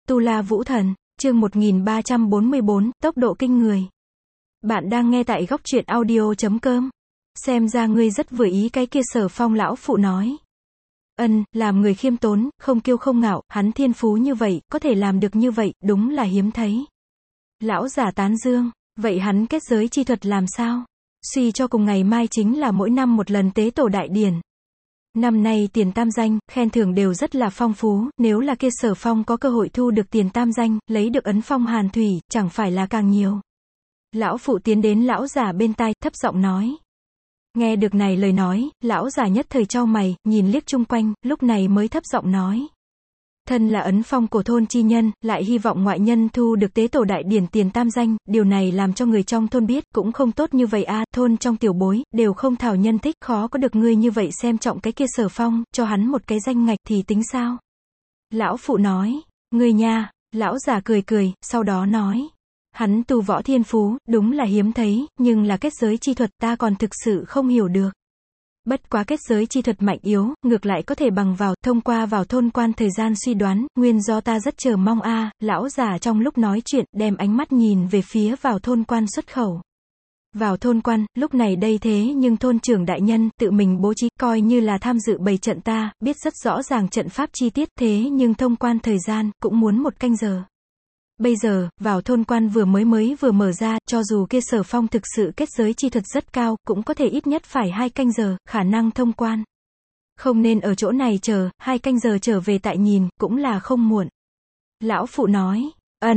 Tu La Vũ Thần, chương 1344, tốc độ kinh người. Bạn đang nghe tại góc truyện audio.com. Xem ra ngươi rất vừa ý cái kia Sở Phong lão phụ nói. Làm người khiêm tốn, không kiêu không ngạo, hắn thiên phú như vậy, có thể làm được như vậy, đúng là hiếm thấy. Lão giả tán dương, vậy hắn kết giới chi thuật làm sao? Suy cho cùng ngày mai chính là mỗi năm một lần tế tổ đại điển. Năm nay tiền tam danh, khen thưởng đều rất là phong phú, nếu là kia Sở Phong có cơ hội thu được tiền tam danh, lấy được ấn phong hàn thủy, chẳng phải là càng nhiều. Lão phụ tiến đến lão giả bên tai, thấp giọng nói. Nghe được này lời nói, lão giả nhất thời chau mày, nhìn liếc chung quanh, lúc này mới thấp giọng nói. Thân là ấn phong cổ thôn chi nhân, lại hy vọng ngoại nhân thu được tế tổ đại điển tiền tam danh, điều này làm cho người trong thôn biết, cũng không tốt như vậy a, thôn trong tiểu bối, đều không thảo nhân thích, khó có được ngươi như vậy xem trọng cái kia Sở Phong, cho hắn một cái danh ngạch thì tính sao? Lão phụ nói, ngươi nha, lão già cười cười, sau đó nói. Hắn tu võ thiên phú, đúng là hiếm thấy, nhưng là kết giới chi thuật ta còn thực sự không hiểu được. Bất quá kết giới chi thuật mạnh yếu, ngược lại có thể bằng vào, thông qua vào thôn quan thời gian suy đoán, nguyên do ta rất chờ mong lão già trong lúc nói chuyện, đem ánh mắt nhìn về phía vào thôn quan xuất khẩu. Vào thôn quan, lúc này đây thế nhưng thôn trưởng đại nhân, tự mình bố trí, coi như là tham dự bày trận ta, biết rất rõ ràng trận pháp chi tiết, thế nhưng thông quan thời gian, cũng muốn 1 canh giờ. Bây giờ, vào thôn quan vừa vừa mở ra, cho dù kia Sở Phong thực sự kết giới chi thuật rất cao, cũng có thể ít nhất phải 2 canh giờ, khả năng thông quan. Không nên ở chỗ này chờ, 2 canh giờ trở về tại nhìn, cũng là không muộn. Lão phụ nói,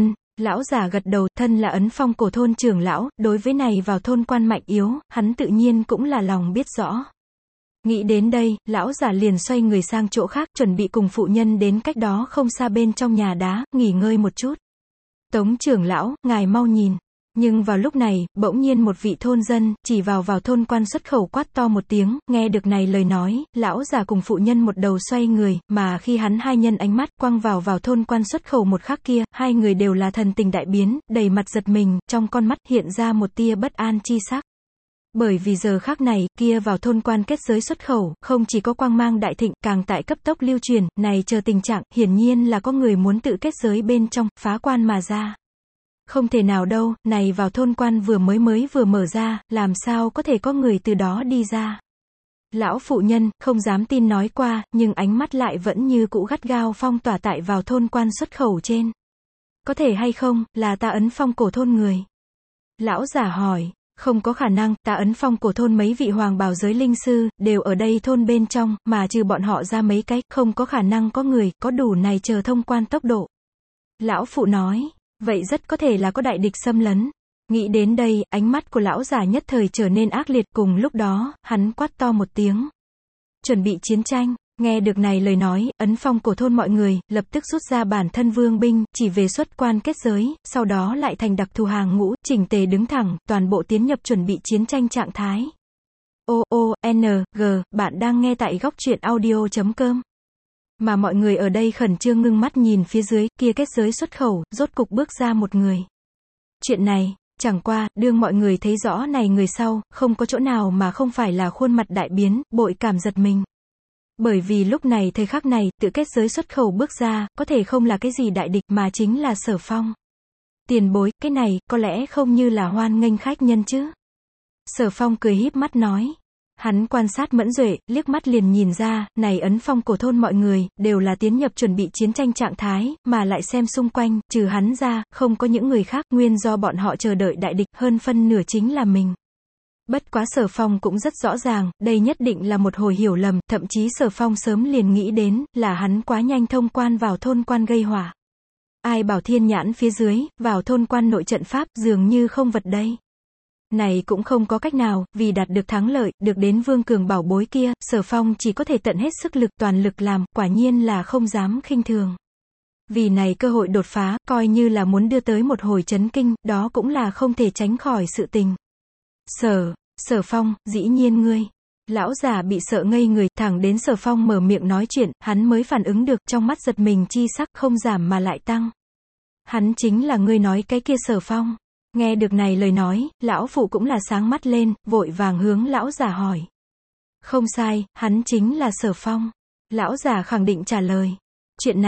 lão già gật đầu, thân là ấn phong cổ thôn trưởng lão, đối với này vào thôn quan mạnh yếu, hắn tự nhiên cũng là lòng biết rõ. Nghĩ đến đây, lão già liền xoay người sang chỗ khác, chuẩn bị cùng phụ nhân đến cách đó không xa bên trong nhà đá, nghỉ ngơi một chút. Tống trưởng lão, ngài mau nhìn. Nhưng vào lúc này, bỗng nhiên một vị thôn dân, chỉ vào thôn quan xuất khẩu quát to một tiếng, nghe được này lời nói, lão già cùng phụ nhân một đầu xoay người, mà khi hắn hai nhân ánh mắt quăng vào thôn quan xuất khẩu một khắc kia, hai người đều là thần tình đại biến, đầy mặt giật mình, trong con mắt hiện ra một tia bất an chi sắc. Bởi vì giờ khắc này, kia vào thôn quan kết giới xuất khẩu, không chỉ có quang mang đại thịnh, càng tại cấp tốc lưu truyền, này chờ tình trạng, hiển nhiên là có người muốn tự kết giới bên trong, phá quan mà ra. Không thể nào đâu, này vào thôn quan vừa mở ra, làm sao có thể có người từ đó đi ra. Lão phụ nhân, không dám tin nói qua, nhưng ánh mắt lại vẫn như cũ gắt gao phong tỏa tại vào thôn quan xuất khẩu trên. Có thể hay không, là ta ấn phong cổ thôn người? Lão giả hỏi. Không có khả năng, ta ấn phong cổ thôn mấy vị hoàng bào giới linh sư, đều ở đây thôn bên trong, mà trừ bọn họ ra mấy cái, không có khả năng có người, có đủ này chờ thông quan tốc độ. Lão phụ nói, vậy rất có thể là có đại địch xâm lấn. Nghĩ đến đây, ánh mắt của lão già nhất thời trở nên ác liệt, cùng lúc đó, hắn quát to một tiếng. Chuẩn bị chiến tranh. Nghe được này lời nói, ấn phong cổ thôn mọi người, lập tức rút ra bản thân vương binh, chỉ về xuất quan kết giới, sau đó lại thành đặc thù hàng ngũ, chỉnh tề đứng thẳng, toàn bộ tiến nhập chuẩn bị chiến tranh trạng thái. Bạn đang nghe tại góc truyện audio.com. Mà mọi người ở đây khẩn trương ngưng mắt nhìn phía dưới, kia kết giới xuất khẩu, rốt cục bước ra một người. Chuyện này, chẳng qua, đương mọi người thấy rõ này người sau, không có chỗ nào mà không phải là khuôn mặt đại biến, bội cảm giật mình. Bởi vì lúc này thời khắc này, tự kết giới xuất khẩu bước ra, có thể không là cái gì đại địch mà chính là Sở Phong. Tiền bối, cái này, có lẽ không như là hoan nghênh khách nhân chứ? Sở Phong cười híp mắt nói. Hắn quan sát mẫn duệ, liếc mắt liền nhìn ra, này ấn phong cổ thôn mọi người, đều là tiến nhập chuẩn bị chiến tranh trạng thái, mà lại xem xung quanh, trừ hắn ra, không có những người khác, nguyên do bọn họ chờ đợi đại địch, hơn phân nửa chính là mình. Bất quá Sở Phong cũng rất rõ ràng, đây nhất định là một hồi hiểu lầm, thậm chí Sở Phong sớm liền nghĩ đến, là hắn quá nhanh thông quan vào thôn quan gây hỏa. Ai bảo thiên nhãn phía dưới, vào thôn quan nội trận pháp, dường như không vật đây. Này cũng không có cách nào, vì đạt được thắng lợi, được đến vương cường bảo bối kia, Sở Phong chỉ có thể tận hết sức lực, toàn lực làm, quả nhiên là không dám khinh thường. Vì này cơ hội đột phá, coi như là muốn đưa tới một hồi chấn kinh, đó cũng là không thể tránh khỏi sự tình. Sở Phong, dĩ nhiên ngươi. Lão già bị sợ ngây người, thẳng đến Sở Phong mở miệng nói chuyện, hắn mới phản ứng được, trong mắt giật mình chi sắc không giảm mà lại tăng. Hắn chính là ngươi nói cái kia Sở Phong. Nghe được này lời nói, lão phụ cũng là sáng mắt lên, vội vàng hướng lão già hỏi. Không sai, hắn chính là Sở Phong. Lão già khẳng định trả lời. Chuyện này,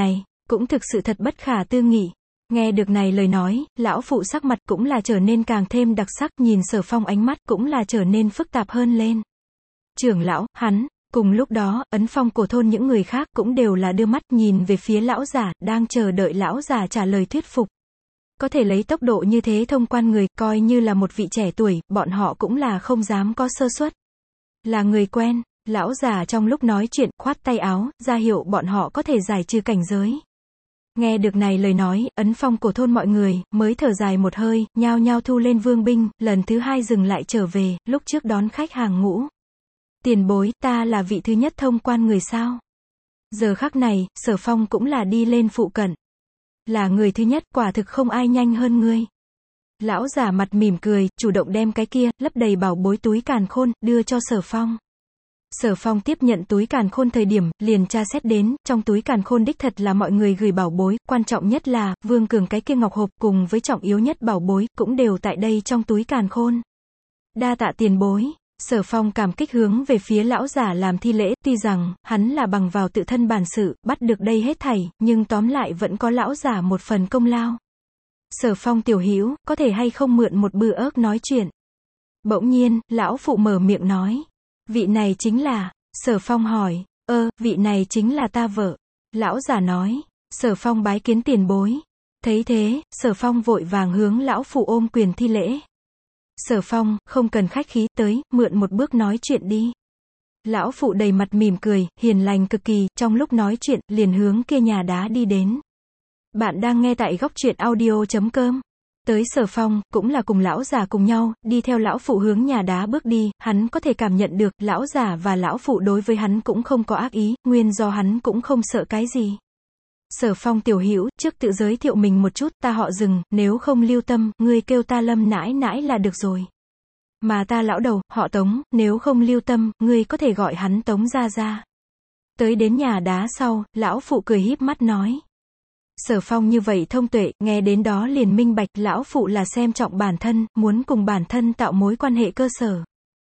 cũng thực sự thật bất khả tư nghị. Nghe được này lời nói, lão phụ sắc mặt cũng là trở nên càng thêm đặc sắc, nhìn Sở Phong ánh mắt cũng là trở nên phức tạp hơn lên. Trưởng lão, hắn, cùng lúc đó, Ấn Phong cổ thôn những người khác cũng đều là đưa mắt nhìn về phía lão giả, đang chờ đợi lão giả trả lời thuyết phục. Có thể lấy tốc độ như thế thông quan người, coi như là một vị trẻ tuổi, bọn họ cũng là không dám có sơ suất. Là người quen, lão già trong lúc nói chuyện, khoát tay áo, ra hiệu bọn họ có thể giải trừ cảnh giới. Nghe được này lời nói, Ấn Phong cổ thôn mọi người, mới thở dài một hơi, nhao nhao thu lên vương binh, lần thứ hai dừng lại trở về, lúc trước đón khách hàng ngũ. Tiền bối, ta là vị thứ nhất thông quan người sao? Giờ khắc này, Sở Phong cũng là đi lên phụ cận. Là người thứ nhất, quả thực không ai nhanh hơn ngươi. Lão giả mặt mỉm cười, chủ động đem cái kia, lấp đầy bảo bối túi càn khôn, đưa cho Sở Phong. Sở Phong tiếp nhận túi càn khôn thời điểm, liền tra xét đến, trong túi càn khôn đích thật là mọi người gửi bảo bối, quan trọng nhất là, Vương Cường cái kia ngọc hộp cùng với trọng yếu nhất bảo bối, cũng đều tại đây trong túi càn khôn. Đa tạ tiền bối. Sở Phong cảm kích hướng về phía lão giả làm thi lễ, tuy rằng, hắn là bằng vào tự thân bản sự, bắt được đây hết thảy, nhưng tóm lại vẫn có lão giả một phần công lao. Sở Phong tiểu hữu, có thể hay không mượn một bữa ớt nói chuyện. Bỗng nhiên, lão phụ mở miệng nói. Vị này chính là, Sở Phong hỏi, vị này chính là ta vợ. Lão giả nói, Sở Phong bái kiến tiền bối. Thấy thế, Sở Phong vội vàng hướng lão phụ ôm quyền thi lễ. Sở Phong, không cần khách khí, tới, mượn một bước nói chuyện đi. Lão phụ đầy mặt mỉm cười, hiền lành cực kỳ, trong lúc nói chuyện, liền hướng kia nhà đá đi đến. Bạn đang nghe tại góc truyện audio.com. Tới Sở Phong, cũng là cùng lão già cùng nhau, đi theo lão phụ hướng nhà đá bước đi, hắn có thể cảm nhận được, lão già và lão phụ đối với hắn cũng không có ác ý, nguyên do hắn cũng không sợ cái gì. Sở Phong tiểu hữu, trước tự giới thiệu mình một chút, ta họ Dừng, nếu không lưu tâm, ngươi kêu ta Lâm nãi nãi là được rồi. Mà ta lão đầu, họ Tống, nếu không lưu tâm, ngươi có thể gọi hắn Tống gia gia. Tới đến nhà đá sau, lão phụ cười híp mắt nói. Sở Phong như vậy thông tuệ, nghe đến đó liền minh bạch, lão phụ là xem trọng bản thân, muốn cùng bản thân tạo mối quan hệ cơ sở.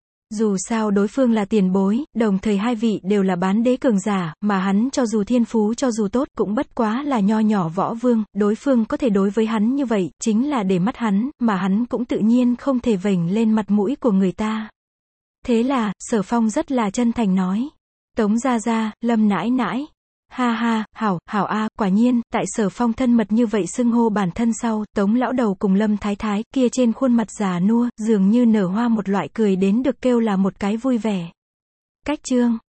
Dù sao đối phương là tiền bối, đồng thời hai vị đều là bán đế cường giả, mà hắn cho dù thiên phú cho dù tốt, cũng bất quá là nho nhỏ võ vương, đối phương có thể đối với hắn như vậy, chính là để mắt hắn, mà hắn cũng tự nhiên không thể vểnh lên mặt mũi của người ta. Thế là, Sở Phong rất là chân thành nói. Tống gia gia, Lâm nãi nãi. Ha ha, hảo a, quả nhiên, tại Sở Phong thân mật như vậy xưng hô bản thân sau, Tống lão đầu cùng Lâm thái thái, kia trên khuôn mặt già nua, dường như nở hoa một loại cười đến được kêu là một cái vui vẻ. Cách chương